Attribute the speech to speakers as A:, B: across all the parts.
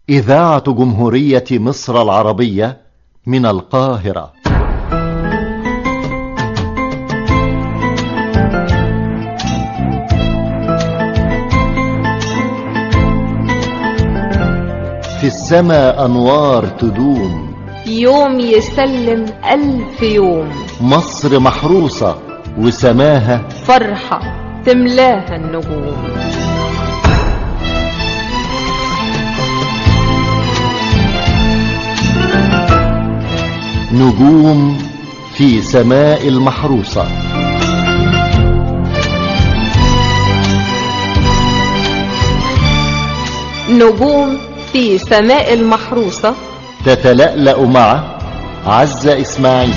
A: إذاعة جمهورية مصر العربية من القاهرة. في السماء أنوار تدوم،
B: يوم يسلم 1000 يوم.
A: مصر محروسة وسماها
B: فرحة تملاها النجوم.
A: نجوم في سماء المحروسة.
B: نجوم في سماء المحروسة
A: تتلألأ مع عزة إسماعيل.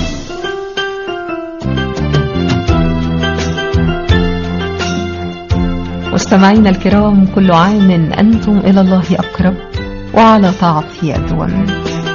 C: مستمعينا الكرام، كل عام أنتم إلى الله أقرب وعلى طاعته أدوم.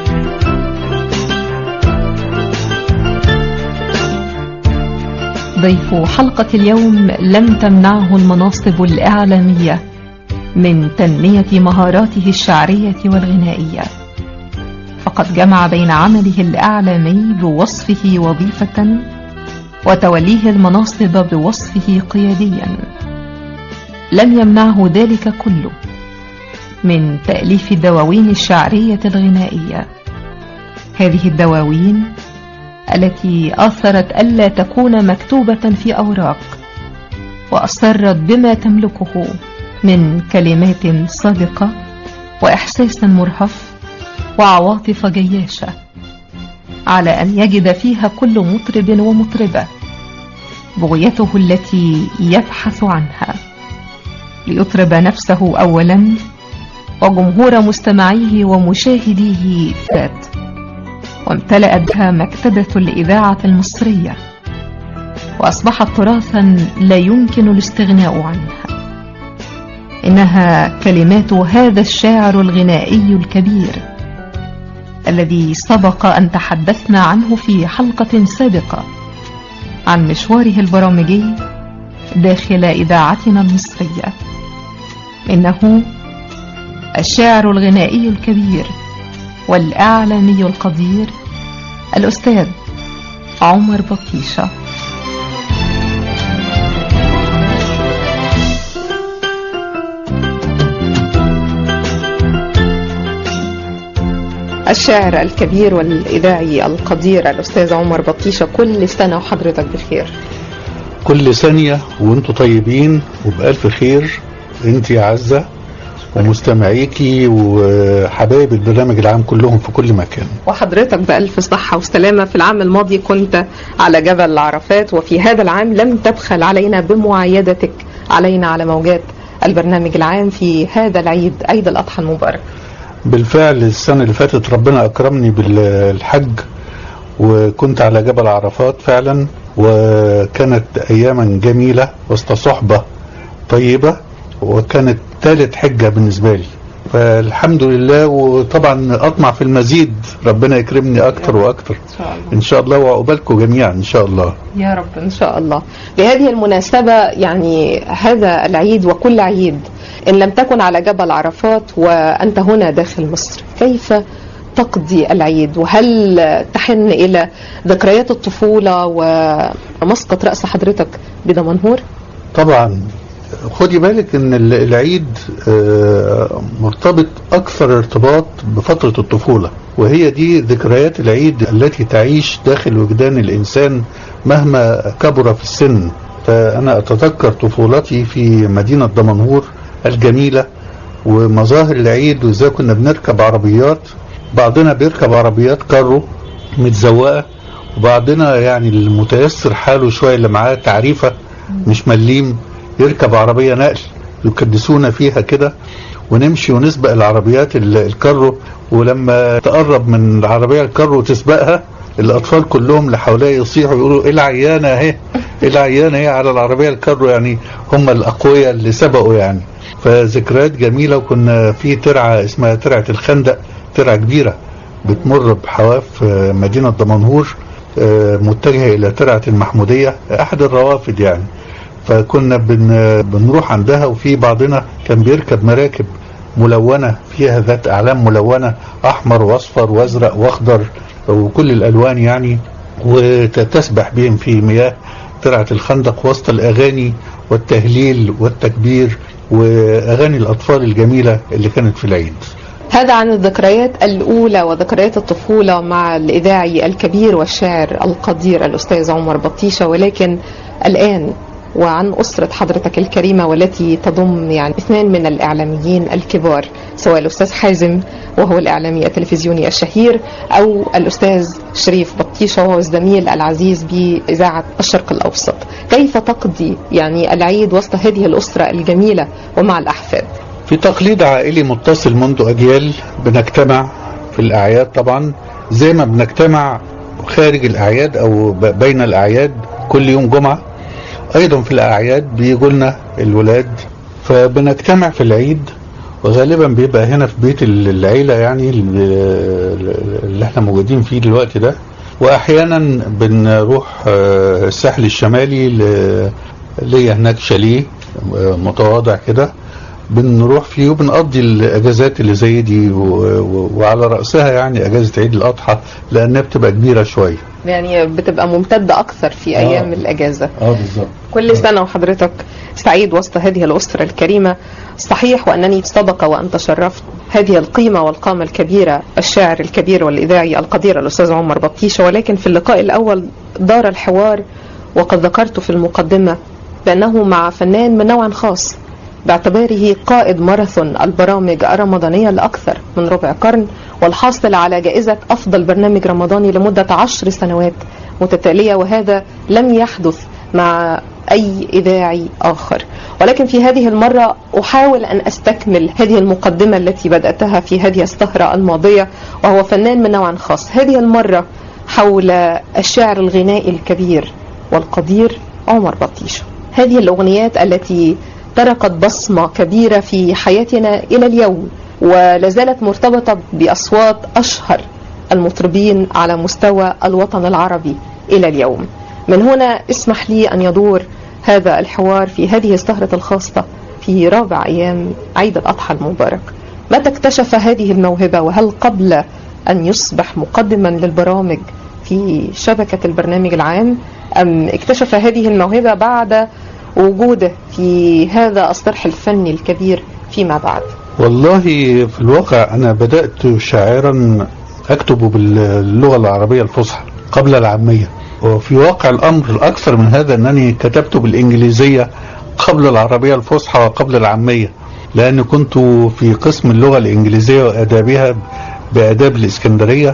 C: ضيف حلقة اليوم لم تمنعه المناصب الإعلامية من تنمية مهاراته الشعرية والغنائية، فقد جمع بين عمله الإعلامي بوصفه وظيفة وتوليه المناصب بوصفه قياديا. لم يمنعه ذلك كله من تأليف الدواوين الشعرية الغنائية. هذه الدواوين التي أثرت ألا تكون مكتوبة في أوراق، وأصرت بما تملكه من كلمات صادقة وإحساس مرهف وعواطف جياشة، على أن يجد فيها كل مطرب ومطربة بغيته التي يبحث عنها، ليطرب نفسه أولا وجمهور مستمعيه ومشاهديه فات. وامتلأت بها مكتبة الإذاعة المصرية، وأصبحت تراثا لا يمكن الاستغناء عنها. إنها كلمات هذا الشاعر الغنائي الكبير الذي سبق أن تحدثنا عنه في حلقة سابقة عن مشواره البرامجي داخل إذاعتنا المصرية. إنه الشاعر الغنائي الكبير والإعلامي القدير الأستاذ عمر بطيشة. الشاعر الكبير والإذاعي القدير الأستاذ عمر بطيشة، كل سنة وحضرتك بخير.
D: كل ثانية وانتوا طيبين وبألف خير، انت يا عزة ومستمعيكي وحبايب البرنامج العام كلهم في كل مكان.
B: وحضرتك بألف صحة وسلامة. في العام الماضي كنت على جبل عرفات، وفي هذا العام لم تبخل علينا بمعايدتك علينا على موجات البرنامج العام في هذا العيد، عيد الأضحى المبارك.
D: بالفعل السنة اللي فاتت ربنا أكرمني بالحج وكنت على جبل عرفات فعلا، وكانت أياما جميلة وسط صحبة طيبة، وكانت ثالث حجة بالنسبة لي، فالحمد لله. وطبعا أطمع في المزيد، ربنا يكرمني أكتر وأكتر إن شاء الله، وعقبالكم جميعا إن شاء الله
B: يا رب إن شاء الله. بهذه المناسبة يعني هذا العيد وكل عيد، إن لم تكن على جبل عرفات وأنت هنا داخل مصر، كيف تقضي العيد؟ وهل تحن إلى ذكريات الطفولة ومسقط رأس حضرتك بدمنهور؟
D: طبعا خدي بالك ان العيد مرتبط اكثر ارتباط بفترة الطفولة، وهي دي ذكريات العيد التي تعيش داخل وجدان الانسان مهما كبر في السن. فانا اتذكر طفولتي في مدينة دمنهور الجميلة ومظاهر العيد، وازاي كنا بنركب عربيات، بعضنا بيركب عربيات كارو متزوقة، وبعضنا يعني المتيسر حاله شوية اللي معاه تعريفة مش مليم يركب عربية نقل يكدسونا فيها كده، ونمشي ونسبق العربيات الكارو، ولما تقرب من العربية الكارو وتسبقها الأطفال كلهم اللي حواليها يصيحوا يقولوا إيه العيانة اهي، إيه العيانة اهي على العربية الكارو، يعني هم الأقوياء اللي سبقوا يعني. فذكريات جميلة. وكنا في ترعة اسمها ترعة الخندق، ترعة كبيرة بتمر بحواف مدينة دمنهور متجهة إلى ترعة المحمودية، أحد الروافد يعني. فكنا بنروح عندها، وفي بعضنا كان بيركب مراكب ملونة فيها ذات أعلام ملونة، أحمر وأصفر وأزرق وأخضر وكل الألوان يعني، وتسبح بهم في مياه ترعة الخندق وسط الأغاني والتهليل والتكبير وأغاني الأطفال الجميلة اللي كانت في العيد.
B: هذا عن الذكريات الأولى وذكريات الطفولة مع الإذاعي الكبير والشاعر القدير الأستاذ عمر بطيشة. ولكن الآن وعن أسرة حضرتك الكريمة والتي تضم يعني 2 من الإعلاميين الكبار، سواء الأستاذ حازم وهو الإعلامي التلفزيوني الشهير، أو الأستاذ شريف بطيشة وهو الزميل العزيز بإذاعة الشرق الأوسط. كيف تقضي يعني العيد وسط هذه الأسرة الجميلة ومع الأحفاد؟
D: في تقليد عائلي متصل منذ أجيال، بنجتمع في الأعياد طبعا زي ما بنجتمع خارج الأعياد أو بين الأعياد كل يوم جمعة، أيضا في الأعياد بيجوا لنا الولاد فبنجتمع في العيد، وغالبا بيبقى هنا في بيت العيلة يعني اللي احنا موجودين فيه دلوقتي ده، وأحيانا بنروح الساحل الشمالي ليا هناك شاليه متواضع كده بنروح فيه وبنقضي الاجازات اللي زي دي وعلى رأسها يعني اجازة عيد الاضحى لانها بتبقى كبيرة شوية،
B: يعني بتبقى ممتدة اكثر في ايام الاجازة.
D: بالظبط.
B: كل سنة وحضرتك سعيد وسط هذه الاسرة الكريمة. صحيح وانني سبق وان تشرفت هذه القيمة والقامة الكبيرة الشاعر الكبير والاذاعي القدير الاستاذ عمر بطيشة، ولكن في اللقاء الاول دار الحوار وقد ذكرت في المقدمة بانه مع فنان من نوع خاص باعتباره قائد ماراثون البرامج الرمضانية لأكثر من ربع قرن، والحاصل على جائزة أفضل برنامج رمضاني لمدة 10 سنوات متتالية، وهذا لم يحدث مع أي إذاعي آخر. ولكن في هذه المرة أحاول أن أستكمل هذه المقدمة التي بدأتها في هذه السهرة الماضية، وهو فنان من نوع خاص. هذه المرة حول الشاعر الغنائي الكبير والقدير عمر بطيشة. هذه الأغنيات التي تركت بصمة كبيرة في حياتنا إلى اليوم، ولازالت مرتبطة بأصوات أشهر المطربين على مستوى الوطن العربي إلى اليوم. من هنا اسمح لي أن يدور هذا الحوار في هذه السهرة الخاصة في رابع أيام عيد الأضحى المبارك. متى اكتشف هذه الموهبة، وهل قبل أن يصبح مقدما للبرامج في شبكة البرنامج العام، أم اكتشف هذه الموهبة بعد وجوده في هذا الصرح الفني الكبير فيما بعد؟
D: والله في الواقع أنا بدأت شاعرا أكتب باللغة العربية الفصحى قبل العامية، وفي واقع الأمر الأكثر من هذا أنني كتبت بالإنجليزية قبل العربية الفصحى وقبل العامية، لأن كنت في قسم اللغة الإنجليزية وآدابها بآداب الإسكندرية،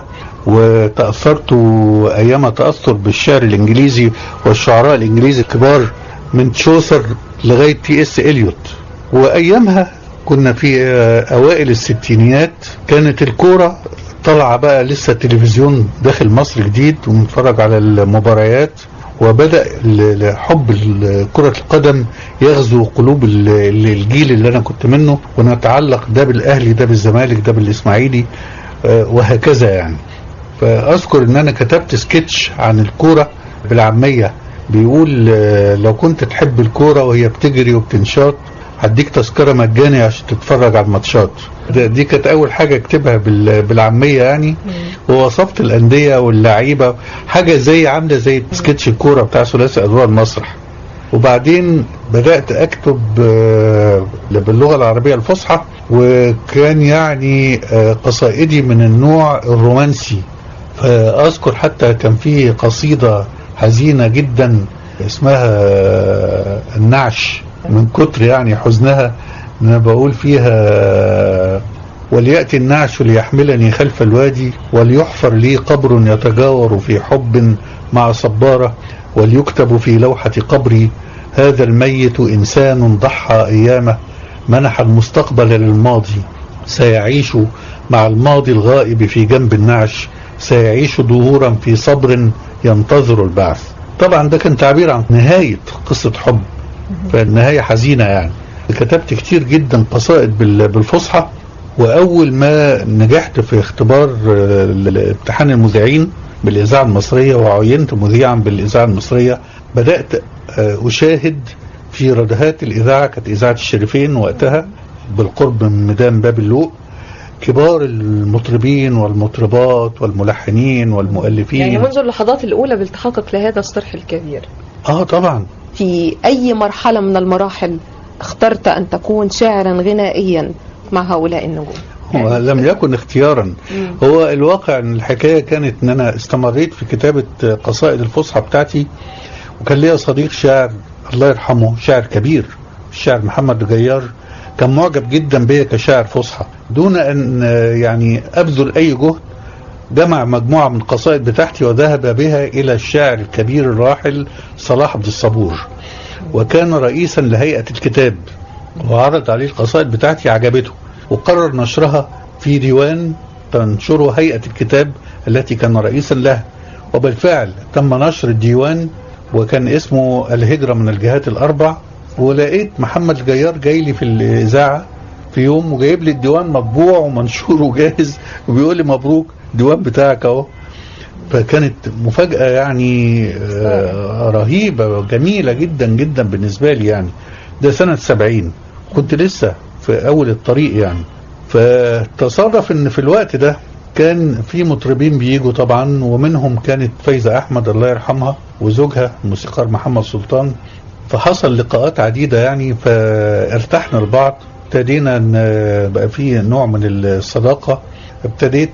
D: وتأثرت أيام تأثر بالشعر الإنجليزي والشعراء الإنجليزي الكبار من تشوثر لغاية تي اس إليوت. وأيامها كنا في أوائل الستينيات، كانت الكورة طلع بقى لسه التلفزيون داخل مصر جديد ونتفرج على المباريات، وبدأ حب كرة القدم يغزو قلوب الجيل اللي أنا كنت منه، ونتعلق ده بالأهلي ده بالزمالك ده بالإسماعيلي وهكذا يعني. فأذكر أن أنا كتبت سكتش عن الكورة بالعامية بيقول لو كنت تحب الكورة وهي بتجري وبتنشاط هديك تذكرة مجاني عشان تتفرج على الماتشات. دي كانت أول حاجة اكتبها بالعامية يعني، ووصفت الأندية واللعيبة حاجة زي عاملة زي سكتش الكورة بتاع ثلاثي أدوار المسرح. وبعدين بدأت أكتب باللغة العربية الفصحى، وكان يعني قصائدي من النوع الرومانسي. فأذكر حتى كان فيه قصيدة حزينة جدا اسمها النعش، من كتر يعني حزنها أنا بقول فيها: وليأتي النعش ليحملني خلف الوادي، وليحفر لي قبر يتجاور في حب مع صبارة، وليكتب في لوحة قبري: هذا الميت إنسان ضحى أيامه، منح المستقبل للماضي، سيعيش مع الماضي الغائب في جنب النعش، سيعيش ظهورا في صبر ينتظر البعث. طبعا ده كان تعبير عن نهاية قصة حب، فالنهاية حزينة يعني. كتبت كتير جدا قصائد بالفصحى، وأول ما نجحت في اختبار امتحان المذيعين بالإذاعة المصرية وعينت مذيعا بالإذاعة المصرية، بدأت أشاهد في ردهات الإذاعة، كانت إذاعة الشريفين وقتها، بالقرب من ميدان باب اللوق، كبار المطربين والمطربات والملحنين والمؤلفين.
B: يعني منذ اللحظات الأولى بالتحقق لهذا الصرح الكبير.
D: طبعا.
B: في أي مرحلة من المراحل اخترت أن تكون شاعرا غنائيا مع هؤلاء النجوم؟
D: لم يكن اختيارا. هو الواقع ان الحكاية كانت ان انا استمريت في كتابة قصائد الفصحى بتاعتي، وكان ليا صديق شاعر الله يرحمه، شاعر كبير، الشاعر محمد الجيار، كان معجب جدا بيا كشاعر فصحى. دون ان يعني ابذل اي جهد جمع مجموعة من القصائد بتاعتي وذهب بها الى الشاعر الكبير الراحل صلاح عبد الصبور، وكان رئيسا لهيئة الكتاب، وعرض عليه القصائد بتاعتي، عجبته وقرر نشرها في ديوان تنشره هيئة الكتاب التي كان رئيسا لها. وبالفعل تم نشر الديوان، وكان اسمه الهجرة من الجهات الأربع. ولقيت محمد الجيار جاي لي في الإذاعة في يوم وجايب لي الديوان مطبوع ومنشور وجاهز، وبيقول لي مبروك الديوان بتاعك اهو. فكانت مفاجأة يعني رهيبة جميلة جدا جدا بالنسبة لي. يعني ده سنة 70، كنت لسه في أول الطريق يعني. فتصرف ان في الوقت ده كان في مطربين بيجوا طبعا، ومنهم كانت فايزة أحمد الله يرحمها وزوجها الموسيقار محمد سلطان. فحصل لقاءات عديدة يعني، فارتحنا لبعض، ابتدينا بقى فيه نوع من الصداقة. ابتديت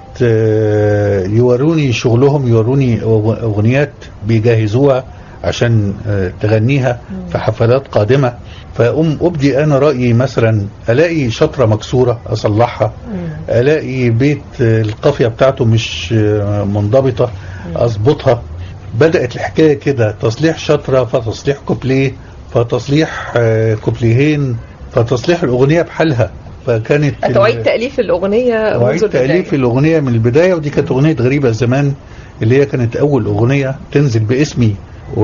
D: يوروني شغلهم، يوروني أغنيات بيجهزوها عشان تغنيها في حفلات قادمة. أبدي أنا رأيي، مثلا ألاقي شطرة مكسورة أصلحها، ألاقي بيت القافية بتاعته مش منضبطة أضبطها. بدأت الحكاية كده، تصليح شطرة، فتصليح كوبليه، فتصليح كوبليهين، فتصليح الأغنية بحالها. فكانت
B: أعيد تأليف الأغنية
D: وعيد تأليف الأغنية من البداية. ودي كانت أغنية غريبة زمان، اللي هي كانت أول أغنية تنزل باسمي،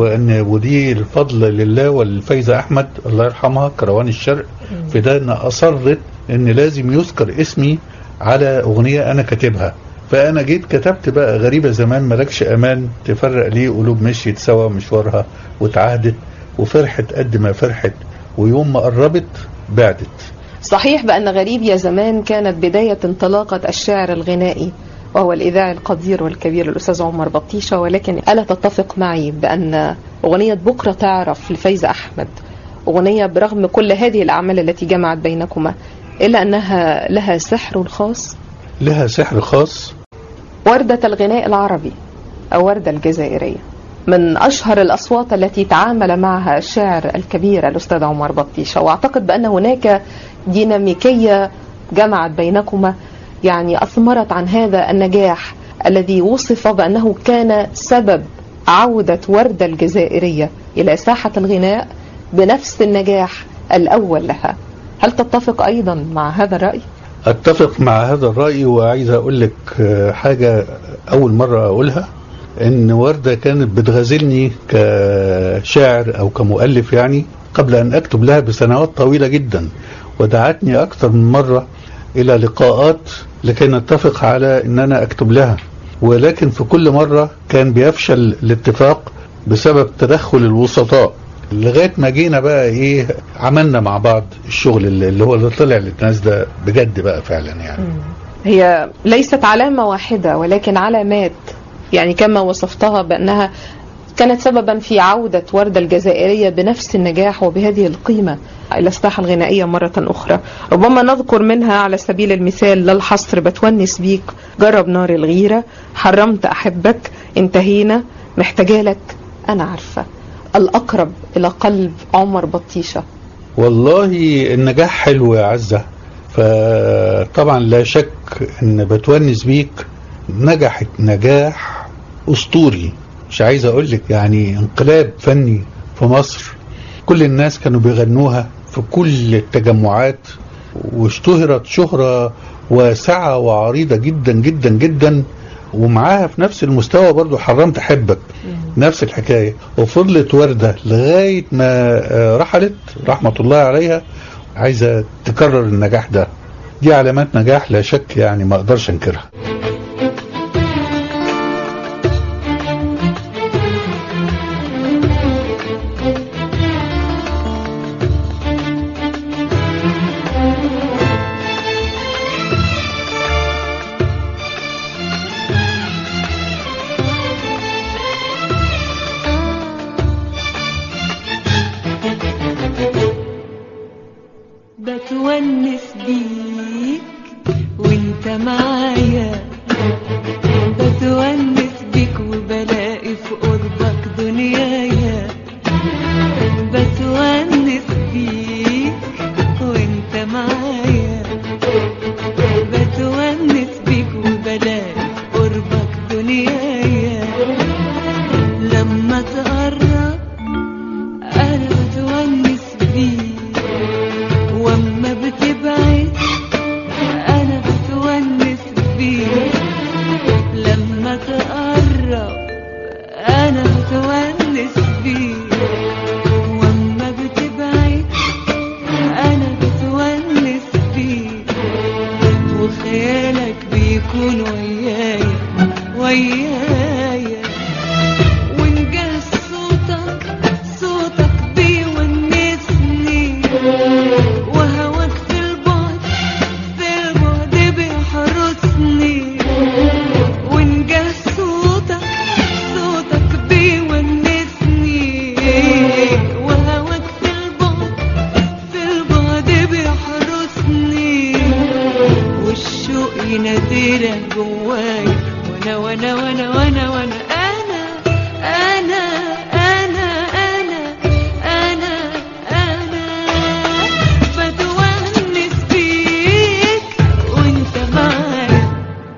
D: ودي الفضل لله والفايزة أحمد الله يرحمها كروان الشرق. في ده أن أصرت أن لازم يذكر اسمي على أغنية أنا كاتبها. فأنا جيت كتبت بقى غريبة زمان ملكش أمان، تفرق ليه قلوب مشيت سوا مشوارها وتعهدت، وفرحت قد ما فرحت، ويوم ما قربت بعدت.
B: صحيح بأن غريب يا زمان كانت بداية انطلاقة الشعر الغنائي، وهو الإذاعي القدير والكبير الأستاذ عمر بطيشة. ولكن ألا تتفق معي بأن أغنية بكرة تعرف لفايزة أحمد أغنية برغم كل هذه الأعمال التي جمعت بينكما إلا أنها لها سحر خاص؟
D: لها سحر خاص.
B: وردة الغناء العربي أو وردة الجزائرية من أشهر الأصوات التي تعامل معها الشاعر الكبير الأستاذ عمر بطيشة، وأعتقد بأن هناك ديناميكية جمعت بينكما يعني أثمرت عن هذا النجاح الذي وصف بأنه كان سبب عودة وردة الجزائرية إلى ساحة الغناء بنفس النجاح الأول لها. هل تتفق أيضا مع هذا الرأي؟
D: أتفق مع هذا الرأي، وعايز أقول لك حاجة أول مرة أقولها، إن وردة كانت بتغازلني كشاعر أو كمؤلف يعني قبل أن أكتب لها بسنوات طويلة جدا، ودعتني أكثر من مرة إلى لقاءات لكي نتفق على أن أنا أكتب لها، ولكن في كل مرة كان بيفشل الاتفاق بسبب تدخل الوسطاء، لغاية ما جينا بقى إيه عملنا مع بعض الشغل اللي هو اللي طلع للناس ده بجد بقى فعلا يعني.
B: هي ليست علامة واحدة ولكن علامات، يعني كما وصفتها بأنها كانت سببا في عودة وردة الجزائرية بنفس النجاح وبهذه القيمة إلى الساحة الغنائية مرة أخرى. ربما نذكر منها على سبيل المثال للحصر بتونس بيك، جرب نار الغيرة، حرمت أحبك، انتهينا، محتاجالك، أنا عارفة، الأقرب إلى قلب عمر بطيشة.
D: والله النجاح حلو يا عزة، فطبعا لا شك ان بتونس بيك نجحت نجاح أسطوري، مش عايز اقول لك يعني انقلاب فني في مصر. كل الناس كانوا بيغنوها في كل التجمعات، واشتهرت شهرة واسعة وعريضة جدا جدا جدا. ومعاها في نفس المستوى برضو حرمت أحبك، نفس الحكاية. وفضلت وردة لغاية ما رحلت رحمة الله عليها عايزة تكرر النجاح ده. دي علامات نجاح لا شك يعني ما اقدرش انكرها.
E: وانت معايا بتونس بيك وبلاقي في قربك دنيايا. بتونس بيك وانت معايا بتونس بيك وبلاقي في قربك دنيايا. لما تقرب انا بتونس بيك واما بتبعد انا بتونس بيك. لما تقرب انا بتونس بيك واما بتبعد انا بتونس بيك. وخيالك بيكون ويايا ويايا ونجاه صوتك بيونسني. وهواك في البعد بيحرسني. ونجاه صوتك بيونسني. وهواك في البعد بيحرسني. والشوق يناديلك جواي وانا وانا وانا وانا وانا بتونس بيك وانت معايا.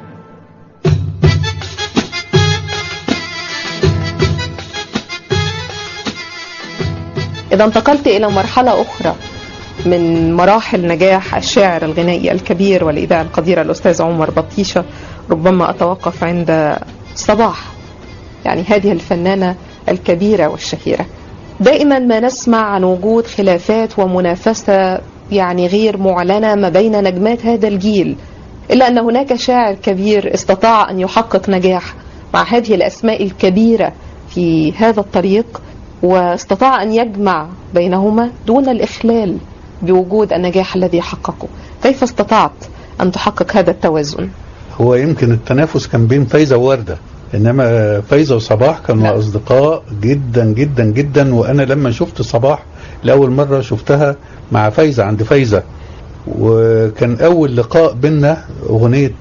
B: إذا انتقلت إلى مرحلة أخرى من مراحل نجاح الشاعر الغنائي الكبير والإذاعة القديرة الأستاذ عمر بطيشة، ربما أتوقف عند صباح، يعني هذه الفنانة الكبيرة والشهيرة. دائما ما نسمع عن وجود خلافات ومنافسة يعني غير معلنة ما بين نجمات هذا الجيل، إلا أن هناك شاعر كبير استطاع أن يحقق نجاح مع هذه الأسماء الكبيرة في هذا الطريق، واستطاع أن يجمع بينهما دون الإخلال بوجود النجاح الذي حققه. كيف استطعت أن تحقق هذا التوازن؟
D: هو يمكن التنافس كان بين فايزة ووردة، إنما فايزة وصباح كانوا أصدقاء جدا جدا جدا. وأنا لما شفت صباح لأول مرة شفتها مع فايزة عند فايزة، وكان أول لقاء بينا أغنية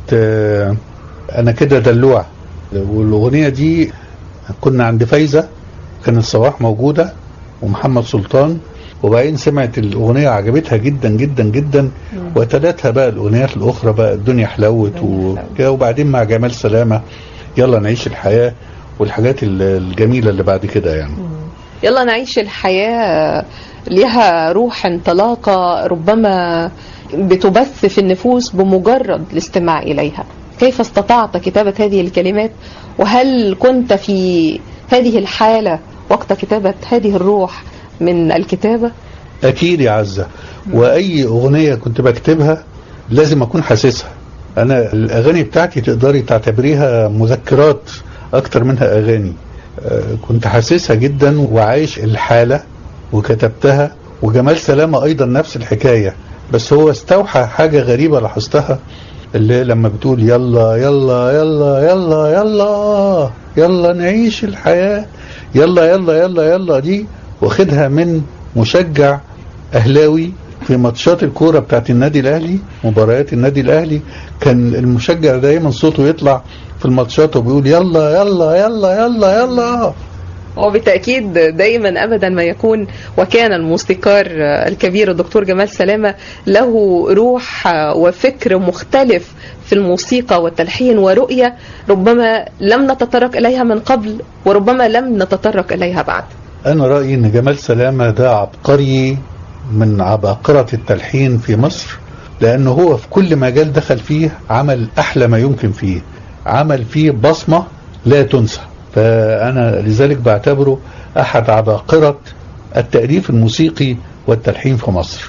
D: أنا كده دلوع. والأغنية دي كنا عند فايزة، كانت صباح موجودة ومحمد سلطان، وبعدين سمعت الأغنية عجبتها جدا جدا جدا، وتلاتها بقى الأغنيات الأخرى بقى الدنيا حلوت وبعدين مع جمال سلامة يلا نعيش الحياة والحاجات الجميلة اللي بعد كده يعني.
B: يلا نعيش الحياة لها روح انطلاقة ربما بتبث في النفوس بمجرد الاستماع إليها. كيف استطعت كتابة هذه الكلمات؟ وهل كنت في هذه الحالة وقت كتابة هذه الروح من الكتابة؟
D: أكيد يا عزة، وأي أغنية كنت بكتبها لازم أكون حاسسها. أنا الأغاني بتاعتي تقدري تعتبريها مذكرات أكتر منها أغاني. كنت حاسسها جدا وعايش الحالة وكتبتها. وجمال سلامة أيضا نفس الحكاية، بس هو استوحى حاجة غريبة لاحظتها، اللي لما بتقول يلا يلا يلا يلا يلا يلا نعيش الحياة، يلا يلا يلا يلا دي واخدها من مشجع أهلاوي في ماتشات الكورة بتاعت النادي الأهلي، مباريات النادي الأهلي. كان المشجع دايما صوته يطلع في الماتشات وبيقول يلا يلا يلا يلا يلا.
B: وبالتأكيد دائما أبدا ما يكون، وكان الموسيقار الكبير الدكتور جمال سلامة له روح وفكر مختلف في الموسيقى والتلحين ورؤية ربما لم نتطرق إليها من قبل وربما لم نتطرق إليها بعد.
D: أنا رأيي أن جمال سلامة ده عبقري من عباقرة التلحين في مصر، لأنه هو في كل مجال دخل فيه عمل أحلى ما يمكن فيه، عمل فيه بصمة لا تنسى. فأنا لذلك بعتبره أحد عباقرة التأليف الموسيقي والتلحين في مصر.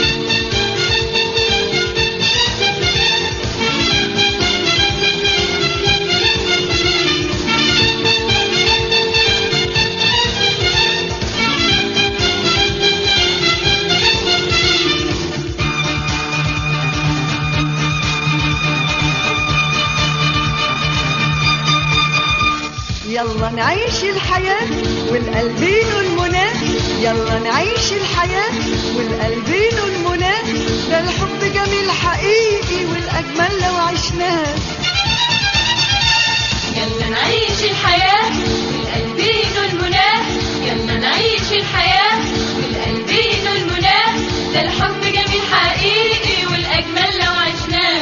E: يلا نعيش الحياة والقلبين المنى، يلا نعيش الحياة والقلبين المنى. المنى، ده الحب جميل حقيقي والأجمل لو عشناه.
F: يلا نعيش الحياة والقلبين المنى، يلا نعيش الحياة والقلبين المنى، ده الحب جميل حقيقي والأجمل لو عشناه.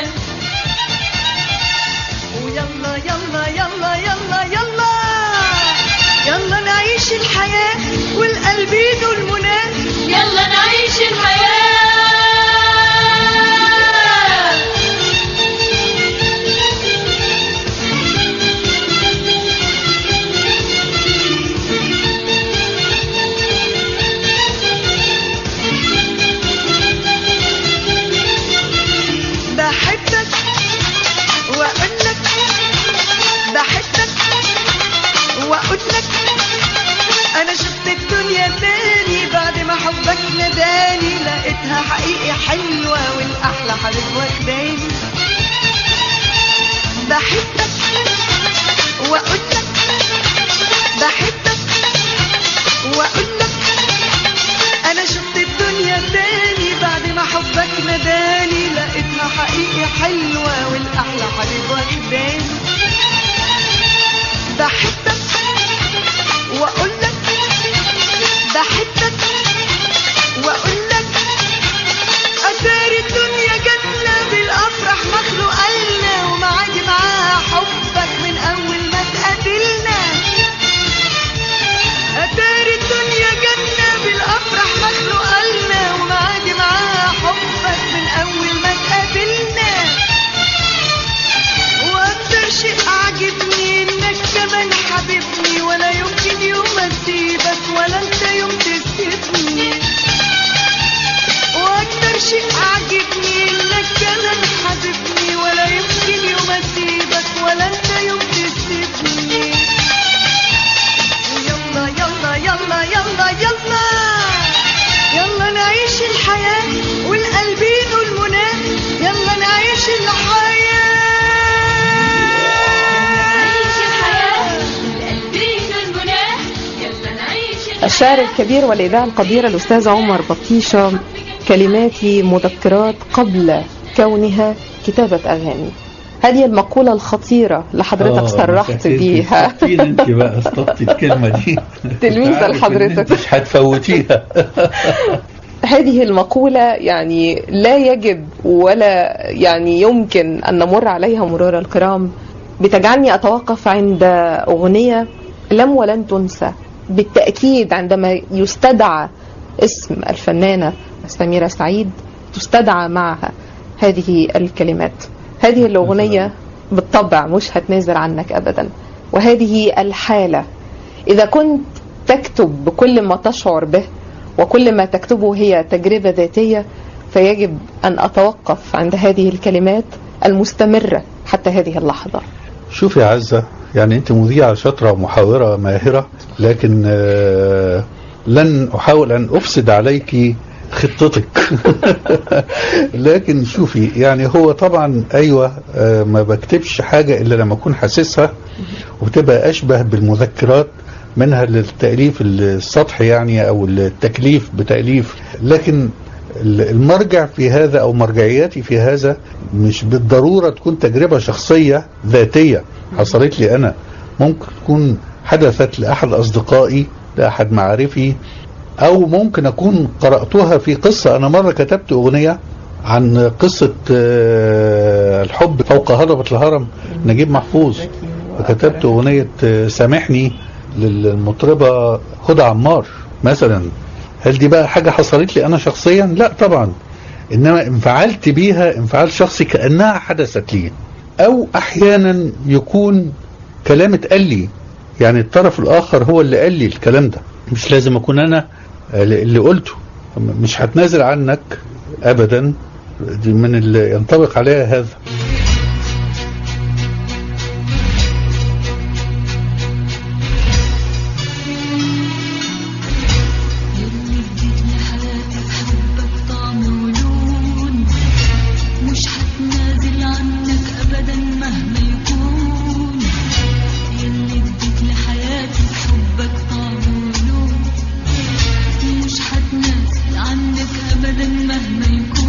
E: ويلا يلا يلا يلا يلا يلا نعيش الحياة والقلبين المنى،
F: يلا نعيش الحياة.
E: بحبك وأقولك، بحبك وأقولك، أنا شفت الدنيا تاني بعد ما حبك نداني، لقيتها حقيقي حلوة والأحلى حبيب واخداني. بحبك وأقولك، بحبك وأقولك، أنا شفت الدنيا تاني بعد ما حبك نداني، لقيتها حقيقي حلوة والأحلى حبيب واخداني. بحبك وأقولك، بحبك وأقولك، أداري الدنيا جنة بالأفراح مخلوقالنا، ومعادي معاها حبك من أول ما تقابلنا. أداري الدنيا جنة بالأفراح مخلوقالنا، ومعادي معاها حبك من أول ما تقابلنا. وأكتر شيء عاجبني إنك كمان حبيبني، ولا يمكن يوم أسيبك ولا أنت يوم تسيبني. وأكتر شيء عاجبني إنك كمان حبيبني، ولا يمكن يوم أسيبك ولا أنت يوم تسيبني. يلا يلا يلا يلا يلا يلا نعيش الحياة والقلبين المنى، يلا نعيش الحياة.
B: الشاعر الكبير والإذاعة القدير الأستاذ عمر بطيشة، كلماتي مذكرات قبل كونها كتابة أغاني. هذه المقولة الخطيرة اللي حضرتك صرحت بيها.
D: انت بقى اصطدتي الكلمة دي
B: تلميذة لحضرتك
D: مش هتفوتيها.
B: هذه المقولة يعني لا يجب ولا يعني يمكن أن نمر عليها مرور الكرام، بتجعلني أتوقف عند أغنية لم ولن تنسى بالتأكيد. عندما يستدعى اسم الفنانة سميرة سعيد تستدعى معها هذه الكلمات. هذه الأغنية بالطبع مش هتنازل عنك أبدا، وهذه الحالة إذا كنت تكتب بكل ما تشعر به وكل ما تكتبه هي تجربة ذاتية، فيجب أن أتوقف عند هذه الكلمات المستمرة حتى هذه اللحظة.
D: شوف يا عزة، يعني أنت مذيعة شاطرة ومحاورة ماهرة، لكن لن أحاول أن أفسد عليك خطتك. لكن شوفي، يعني هو طبعا أيوة، ما بكتبش حاجة إلا لما أكون حاسسها، وتبقى أشبه بالمذكرات منها للتأليف السطحي يعني، أو التكليف بتأليف. لكن المرجع في هذا أو مرجعياتي في هذا مش بالضرورة تكون تجربة شخصية ذاتية حصلت لي أنا، ممكن تكون حدثت لأحد أصدقائي، لأحد معارفي، أو ممكن أكون قرأتها في قصة. أنا مرة كتبت أغنية عن قصة الحب فوق هضبة الهرم نجيب محفوظ، فكتبت أغنية سامحني للمطربة هدى عمار مثلا. هل دي بقى حاجة حصلت لي أنا شخصيا؟ لا طبعا، إنما انفعلت بيها انفعال شخصي كأنها حدثت لي. أو أحيانا يكون كلام اتقال لي، يعني الطرف الآخر هو اللي قال لي الكلام ده، مش لازم أكون أنا اللي قلته. مش هتنازل عنك أبدا، دي من اللي ينطبق عليها هذا.
F: عنك أبدا مهما يكون.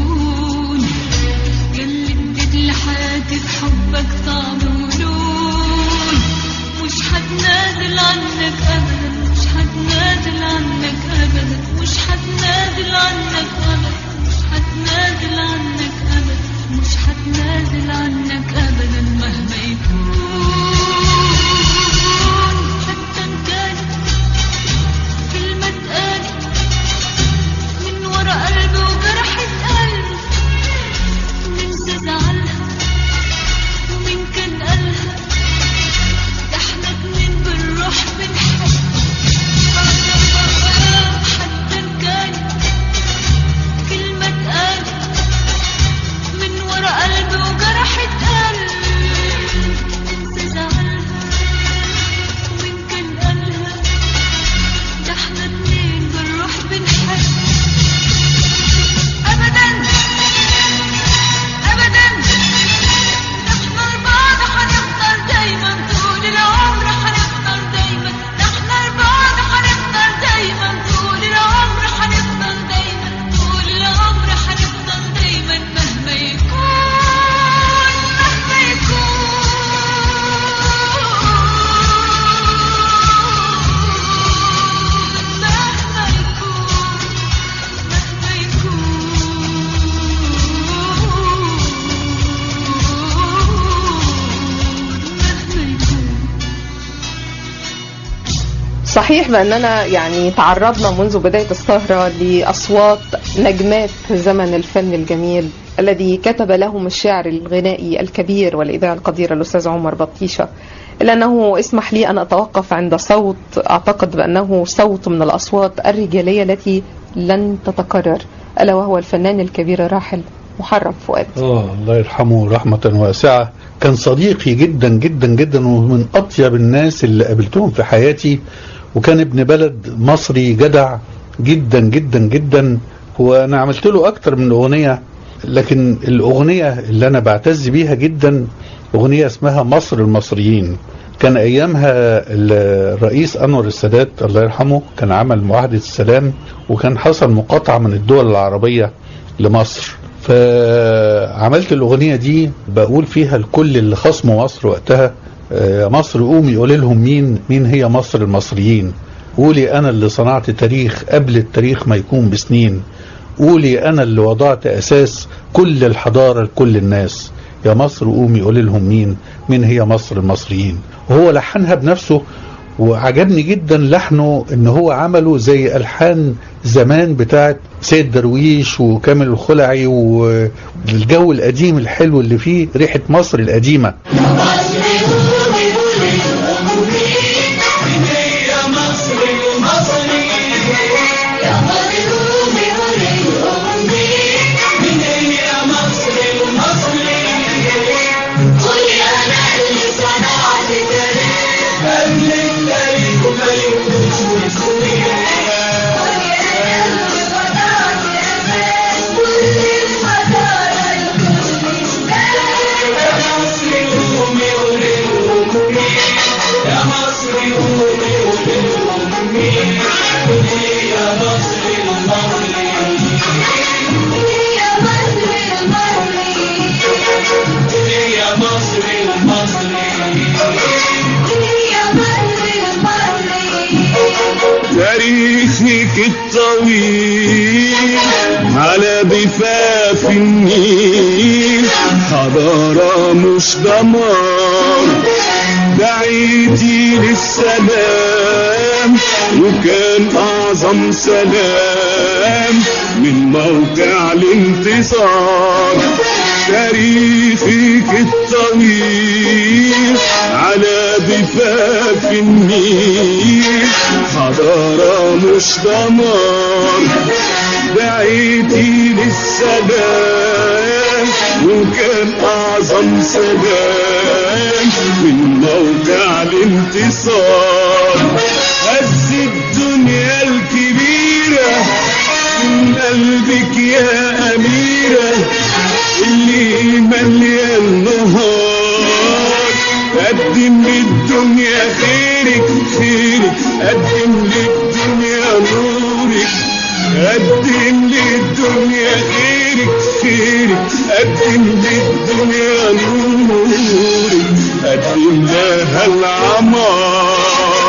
B: صحيح بأننا يعني تعرضنا منذ بداية السهرة لأصوات نجمات زمن الفن الجميل الذي كتب لهم الشعر الغنائي الكبير والإذاعي القدير الأستاذ عمر بطيشة، إلا أنه اسمح لي أن أتوقف عند صوت أعتقد بأنه صوت من الأصوات الرجالية التي لن تتكرر، ألا وهو الفنان الكبير الراحل محرم فؤاد.
D: الله يرحمه رحمة واسعة. كان صديقي جدا جدا جدا ومن أطيب الناس اللي قابلتهم في حياتي، وكان ابن بلد مصري جدع جدا جدا جدا. وأنا عملت له أكتر من أغنية، لكن الأغنية اللي أنا بعتز بيها جدا أغنية اسمها مصر المصريين. كان أيامها الرئيس أنور السادات الله يرحمه كان عمل معاهدة السلام، وكان حصل مقاطعة من الدول العربية لمصر، فعملت الأغنية دي بقول فيها لكل اللي خصموا مصر وقتها: مصر قومي قولي لهم مين هي مصر المصريين. قولي أنا اللي صنعت تاريخ قبل التاريخ ما يكون بسنين. قولي أنا اللي وضعت أساس كل الحضارة لكل الناس. يا مصر قومي قولي لهم مين هي مصر المصريين. وهو لحنها بنفسه، وعجبني جدا لحنه ان هو عمله زي الحان زمان بتاعت سيد درويش وكامل الخلعي، والجو القديم الحلو اللي فيه ريحة مصر القديمة.
G: تاريخك الطويل على ضفاف النيل حضارة مش دمار، دعيتي للسلام وكان أعظم سلام من موقع الانتصار. تاريخك الطويل على ضفاف النيل حضارة مش دمار، دعيتي للسلام وكان أعظم سلام من موقع الانتصار. هز الدنيا الكبيرة من قلبك يا أميرة اللي مليان نهار، قدم للدنيا خيرك قدم للدنيا نورك، قدم للدنيا خيرك قدم للدنيا نورك، قدم لها العمار.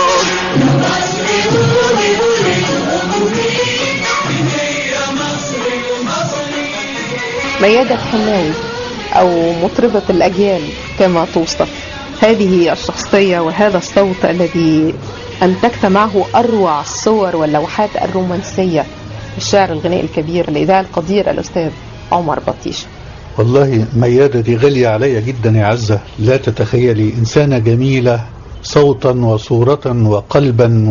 B: ميادة الحناوي أو مطربة الأجيال كما توصف، هذه الشخصية وهذا الصوت الذي أنتجت معه أروع الصور واللوحات الرومانسية في الشعر الغنائي الكبير الإذاعي القدير الأستاذ عمر بطيشة.
D: والله ميادة دي غالية عليا جدا يا عزة، لا تتخيلي، إنسانة جميلة صوتا وصورة وقلبا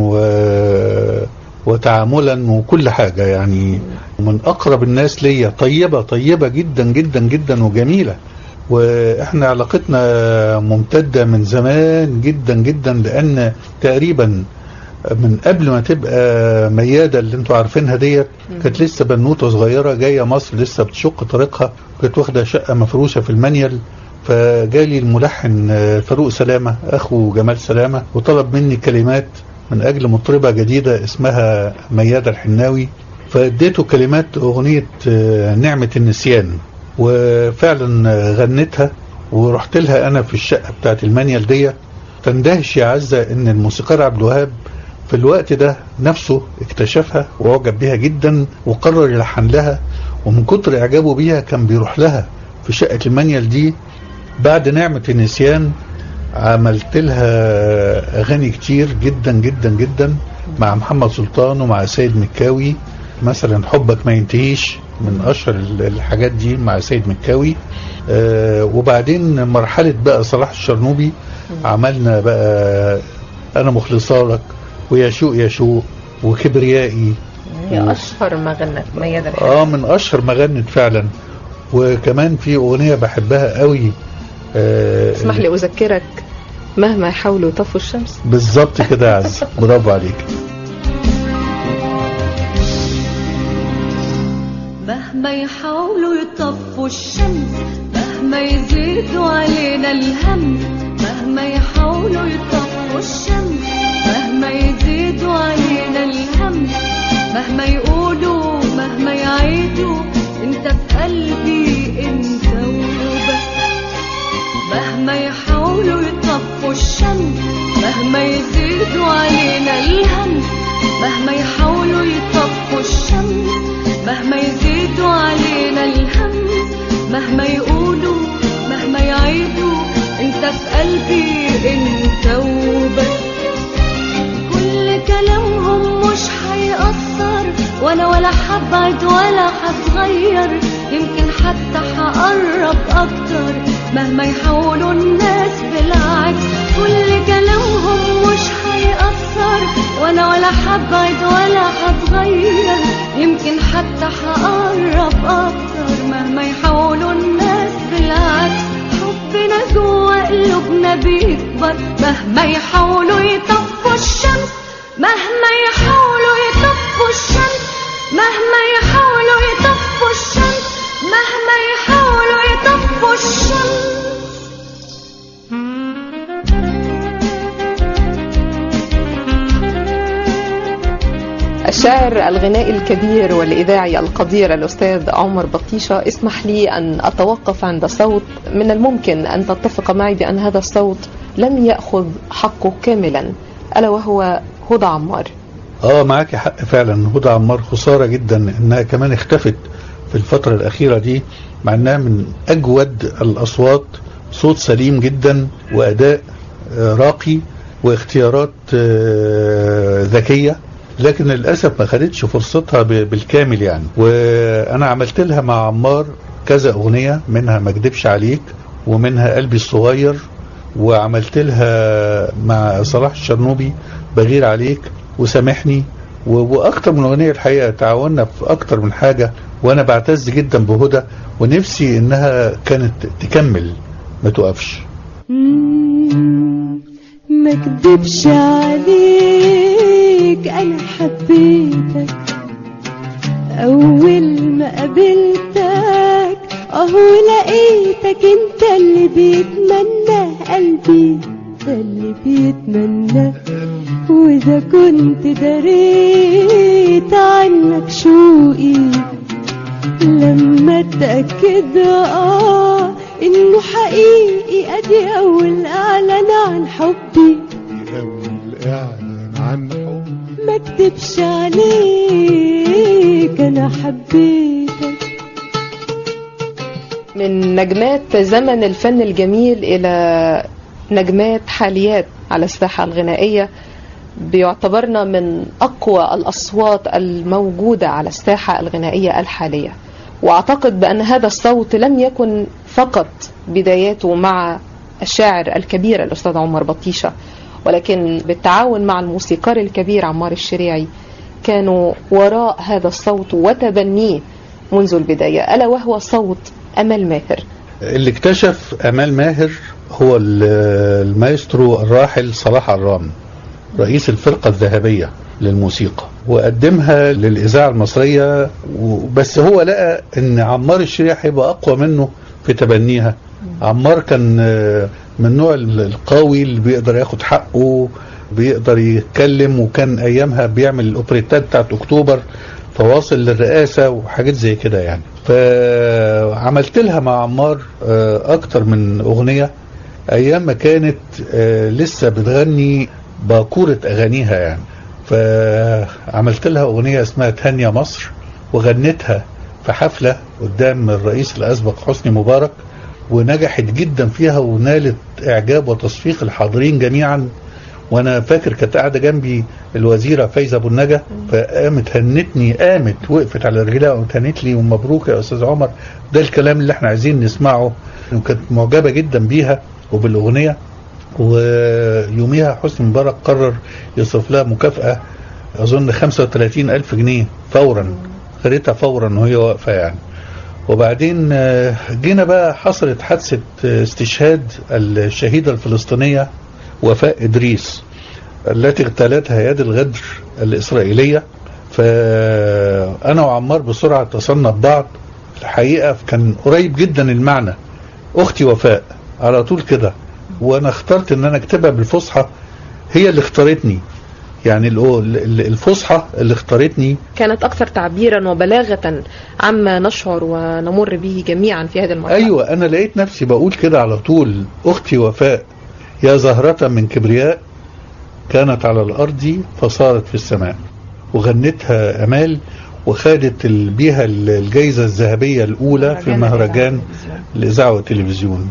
D: وتعاملا وكل حاجة، يعني من أقرب الناس ليا، طيبة جدا جدا جدا وجميلة. وإحنا علاقتنا ممتدة من زمان جدا جدا، لأن تقريبا من قبل ما تبقى ميادة اللي انتوا عارفينها ديت كانت لسه بنوتة صغيرة جاية مصر لسه بتشق طريقها، كانت واخدة شقة مفروشة في المنيل. فجالي الملحن فاروق سلامة أخو جمال سلامة وطلب مني كلمات من أجل مطربة جديدة اسمها ميادة الحناوي، فاديته كلمات أغنية نعمة النسيان، وفعلا غنتها ورحت لها أنا في الشقة بتاعت المنيل دي. تندهش يا عزة إن الموسيقار عبد الوهاب في الوقت ده نفسه اكتشفها وعجب بها جدا وقرر يلحن لها، ومن كتر إعجابه بيها كان بيروح لها في شقة المنيل دي بعد نعمة النسيان عملت لها اغاني كتير جدا جدا جدا مع محمد سلطان ومع سيد مكاوي. مثلا حبك ما ينتهيش من اشهر الحاجات دي مع سيد مكاوي. وبعدين مرحلة بقى صلاح الشرنوبي عملنا بقى انا مخلصارك ويا شوق يا شوق وكبريائي.
B: هي اشهر ما غنت ميادة الحناوي.
D: من اشهر ما غنت فعلا. وكمان في اغنية بحبها قوي،
B: اسمح لي اذكرك مهما يحاولوا يطفوا الشمس.
D: بالظبط كده يا عز، برافو عليك.
F: مهما يحاولوا يطفوا الشمس، مهما يزيدوا علينا الهم، مهما يحاولوا يطفوا الشمس، مهما يزيدوا علينا الهم، مهما يقولوا مهما يعيدوا، انت في قلبي انت وبس. مهما يحاولوا يطفوا الشمس، مهما يزيدوا علينا الهم، مهما يحاولوا يطفوا الشمس، مهما يزيدوا علينا الهم، مهما يقولوا مهما يعيدوا، انت في قلبي انت وبس. كل كلامهم مش هيأثر، وانا ولا حبعد ولا هتغير، يمكن حتى هقرب اكتر مهما يحاولوا الناس بالعكس. كل كلامهم مش هيأثر، وانا ولا حبعد ولا هتغير، يمكن حتى هقرب اكتر مهما يحاولوا الناس بالعكس. حبنا جوا قلوبنا بيكبر مهما يحاولوا يطفوا الشمس، مهما يحاولوا يطفوا الشمس، مهما يحاولوا يطفوا الشمس، مهما يحاولوا يطفوا الشمس.
B: الشاعر الغنائي الكبير والإذاعي القدير الأستاذ عمر بطيشة، اسمح لي أن أتوقف عند صوت من الممكن أن تتفق معي بأن هذا الصوت لم يأخذ حقه كاملا، ألا وهو هدى عمار.
D: معك حق فعلا. هدى عمار خسارة جدا انها كمان اختفت في الفترة الأخيرة دي، مع انها من أجود الأصوات، صوت سليم جدا وأداء راقي واختيارات ذكية، لكن للأسف ما خدتش فرصتها بالكامل يعني. وأنا عملت لها مع عمار كذا أغنية، منها ما اكدبش عليك، ومنها قلبي الصغير، وعملت لها مع صلاح الشرنوبي بغير عليك وسامحني، وأكتر من أغنية. الحقيقة تعاوننا في أكتر من حاجة، وأنا بعتز جدا بهدى، ونفسي إنها كانت تكمل ما توقفش.
H: ما اكدبش عليك أنا حبيتك أول ما قابلتك، لقيتك انت اللي بيتمنى قلبي، ده اللي بيتمنى. وإذا كنت دريت عنك شوقي، لما اتأكد إنه حقيقي، أدي أول إعلان عن حبي، ما اكدبش عليك أنا حبيتك.
B: من نجمات زمن الفن الجميل إلى نجمات حاليات على الساحة الغنائية، بيعتبرنا من أقوى الأصوات الموجودة على الساحة الغنائية الحالية. وأعتقد بأن هذا الصوت لم يكن فقط بداياته مع الشاعر الكبير الأستاذ عمر بطيشة، ولكن بالتعاون مع الموسيقار الكبير عمار الشريعي كانوا وراء هذا الصوت وتبنيه منذ البداية، ألا وهو صوت أمال ماهر.
D: اللي اكتشف أمال ماهر هو المايسترو الراحل صلاح عرام، رئيس الفرقة الذهبية للموسيقى، وقدمها للإذاعة المصرية. بس هو لقى ان عمار الشريعي هيبقى اقوى منه في تبنيها. عمار كان من النوع القوي اللي بيقدر ياخد حقه، بيقدر يتكلم، وكان ايامها بيعمل الاوبريتات بتاعت اكتوبر، فواصل للرئاسة وحاجات زي كده يعني. فعملت لها مع عمار اكتر من اغنية ايام ما كانت لسه بتغني باكورة اغانيها يعني. فعملت لها اغنية اسمها تهنيا مصر، وغنتها في حفلة قدام الرئيس الاسبق حسني مبارك، ونجحت جدا فيها ونالت إعجاب وتصفيق الحاضرين جميعا. وانا فاكر كانت قاعده جنبي الوزيره فايزه ابو النجا، فقامت هنتني، قامت وقفت على رجلها وهنت لي ومبروك يا استاذ عمر، ده الكلام اللي احنا عايزين نسمعه. وكانت معجبه جدا بيها وبالاغنيه. ويوميها حسني مبارك قرر يصرف لها مكافاه اظن 35,000 جنيه فورا، خدتها فورا وهي واقفه يعني. وبعدين جينا بقى، حصلت حادثه استشهاد الشهيده الفلسطينيه وفاء إدريس التي اغتالتها يد الغدر الإسرائيلية. فأنا وعمار بسرعة اتصلنا ببعض. الحقيقة كان قريب جدا المعنى، أختي وفاء على طول كده. وأنا اخترت أن أنا أكتبها بالفصحى، هي اللي اختارتني، يعني الفصحى اللي اختارتني
B: كانت أكثر تعبيرا وبلاغة عما نشعر ونمر به جميعا في هذا المرحلة.
D: أيوة، أنا لقيت نفسي بقول كده على طول: أختي وفاء يا زهرة من كبرياء كانت على الأرض فصارت في السماء. وغنتها أمال، وخدت بيها الجائزة الذهبية الأولى في مهرجان الإذاعة والتلفزيون.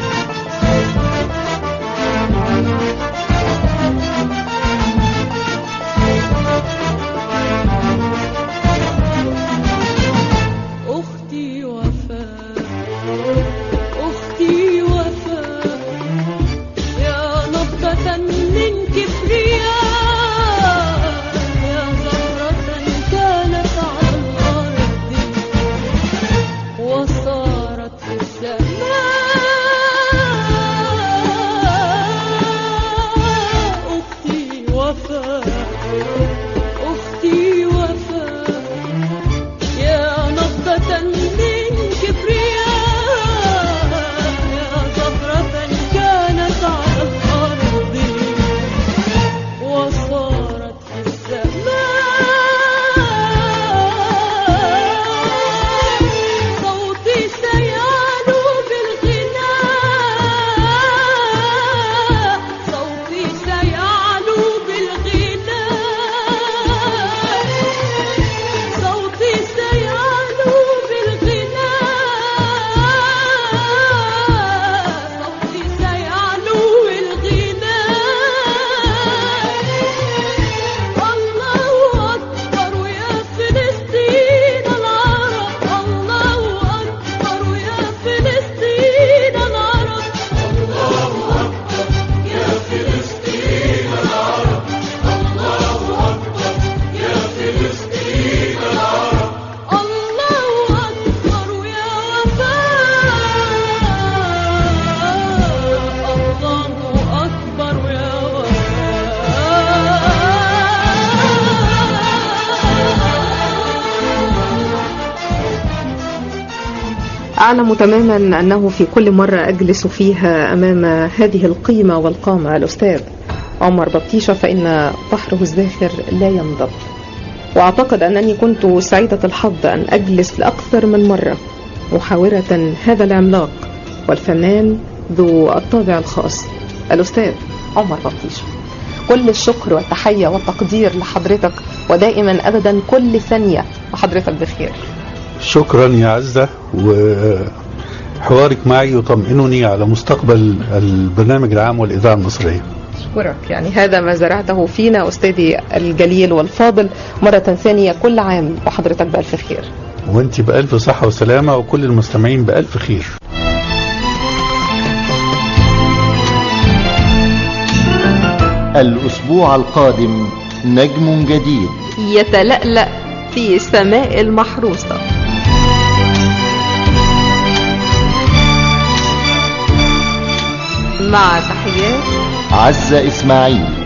B: أعلم تماما أنه في كل مرة أجلس فيها أمام هذه القيمة والقامة الأستاذ عمر بطيشة فإن بحره الزاخر لا ينضب. وأعتقد أنني كنت سعيدة الحظ أن أجلس لأكثر من مرة محاورة هذا العملاق والفنان ذو الطابع الخاص الأستاذ عمر بطيشة. كل الشكر والتحية والتقدير لحضرتك، ودائما أبدا كل ثانية وحضرتك بخير.
D: شكرا يا عزة، وحوارك معي يطمئنني على مستقبل البرنامج العام والإذاعة المصرية.
B: أشكرك، يعني هذا ما زرعته فينا أستاذي الجليل والفاضل. مرة ثانية كل عام وحضرتك بألف خير.
D: وانت بألف صحة وسلامة، وكل المستمعين بألف خير.
A: الأسبوع القادم نجم جديد
C: يتلألأ في السماء المحروسة. مع تحيات
A: عزة إسماعيل.